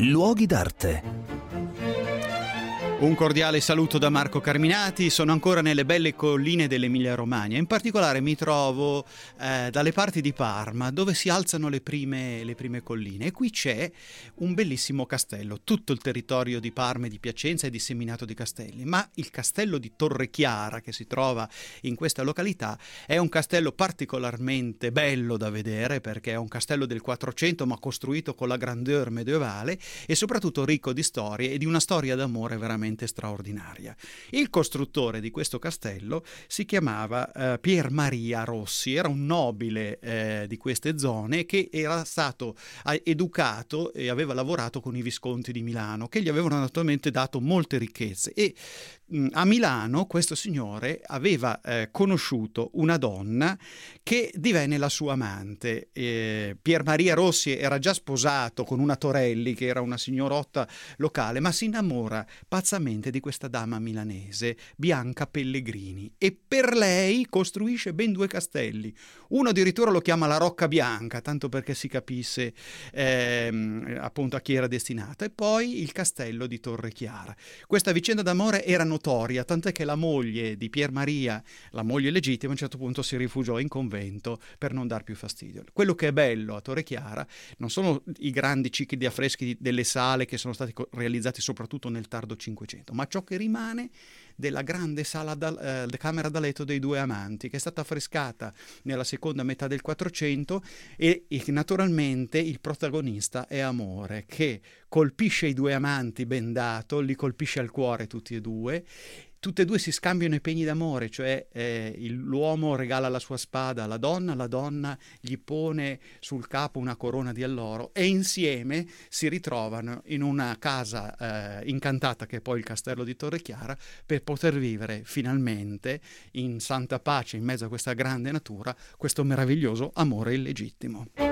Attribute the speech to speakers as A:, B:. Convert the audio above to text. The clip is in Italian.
A: Luoghi d'arte.
B: Un cordiale saluto da Marco Carminati. Sono ancora nelle belle colline dell'Emilia-Romagna. In particolare mi trovo dalle parti di Parma, dove si alzano le prime colline. E qui c'è un bellissimo castello. Tutto il territorio di Parma e di Piacenza è disseminato di castelli, ma il castello di Torrechiara, che si trova in questa località, è un castello particolarmente bello da vedere, perché è un castello del 400, ma costruito con la grandeur medievale e soprattutto ricco di storie e di una storia d'amore veramente straordinaria. Il costruttore di questo castello si chiamava Pier Maria Rossi, era un nobile di queste zone che era stato educato e aveva lavorato con i Visconti di Milano, che gli avevano naturalmente dato molte ricchezze, e a Milano questo signore aveva conosciuto una donna che divenne la sua amante. Pier Maria Rossi era già sposato con una Torelli, che era una signorotta locale, ma si innamora pazzamente di questa dama milanese, Bianca Pellegrini, e per lei costruisce ben 2 castelli. Uno addirittura lo chiama la Rocca Bianca, tanto perché si capisse appunto a chi era destinata, e poi il castello di Torrechiara. Questa vicenda d'amore era notoria, tant'è che la moglie di Pier Maria, la moglie legittima, a un certo punto si rifugiò in convento per non dar più fastidio. Quello che è bello a Torrechiara non sono i grandi cicli di affreschi delle sale che sono stati realizzati soprattutto nel tardo 500, ma ciò che rimane della grande sala camera da letto dei 2 amanti, che è stata affrescata nella seconda metà del 400 e naturalmente il protagonista è amore, che colpisce i 2 amanti bendato, li colpisce al cuore tutti e 2. Tutte e 2 si scambiano i pegni d'amore, cioè l'uomo regala la sua spada alla donna, la donna gli pone sul capo una corona di alloro, e insieme si ritrovano in una casa incantata, che è poi il castello di Torrechiara, per poter vivere finalmente in santa pace in mezzo a questa grande natura questo meraviglioso amore illegittimo.